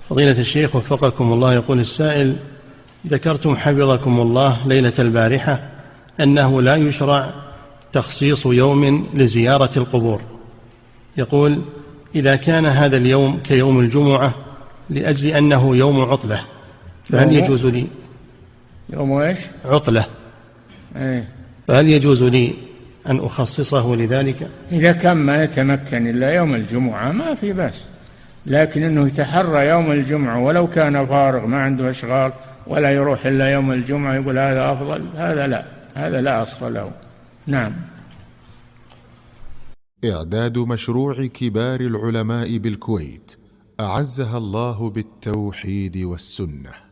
فضيلة الشيخ وفقكم الله، يقول السائل: ذكرتم حفظكم الله ليلة البارحة أنه لا يشرع تخصيص يوم لزيارة القبور. يقول: إذا كان هذا اليوم كيوم الجمعة لأجل أنه يوم عطلة، فهل يجوز لي يوم إيش؟ عطلة. فهل يجوز لي أن أخصصه لذلك؟ إذا كان ما يتمكن إلا يوم الجمعة ما في بأس، لكن أنه يتحرى يوم الجمعة ولو كان فارغ ما عنده أشغال ولا يروح إلا يوم الجمعة يقول هذا أفضل، هذا لا أصل له. نعم. إعداد مشروع كبار العلماء بالكويت أعزها الله بالتوحيد والسنة.